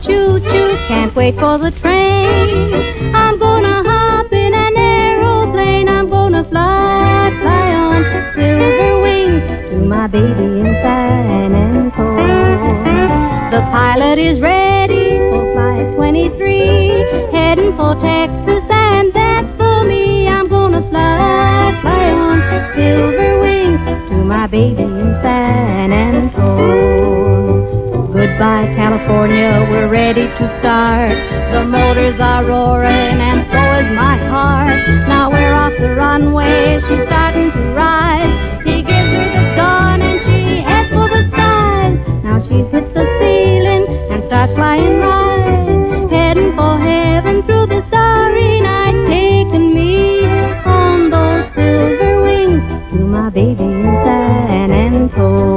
choo-choo, can't wait for the train. I'm gonna hop in an aeroplane. I'm gonna fly, fly on silver wings to my baby in San Antonio. The pilot is ready for flight 23, heading for Texas, and that's for me. I'm gonna fly, fly on silver wings to my baby in San Antonio. Goodbye, California, we're ready to start. The motors are roaring and so is my heart. Now we're off the runway, she's starting to rise. He gives her the gun and she heads for the skies. Now she's hit the ceiling and starts flying right, heading for heaven through the starry night, taking me on those silver wings to my baby in San Antonio.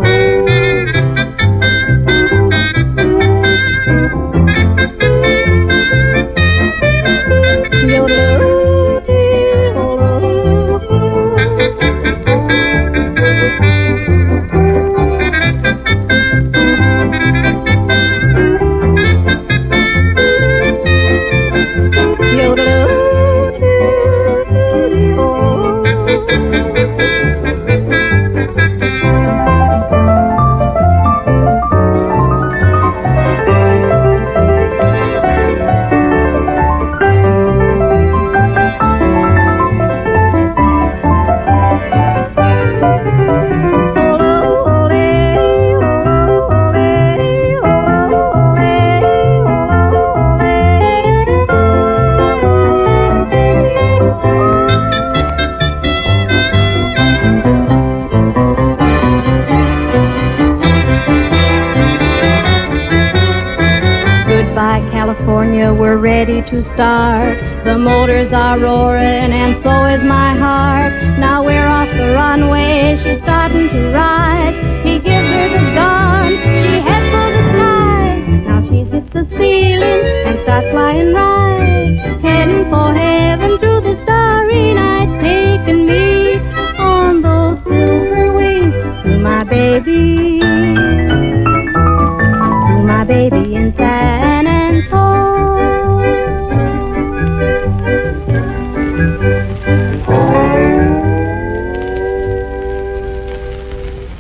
California, we're ready to start. The motors are roaring and so is my heart. Now we're off the runway, she's starting to rise. He gives her the gun, she heads for the skies. Now she's hit the ceiling and starts flying right, heading for heaven through the starry night, taking me on those silver wings to my baby inside.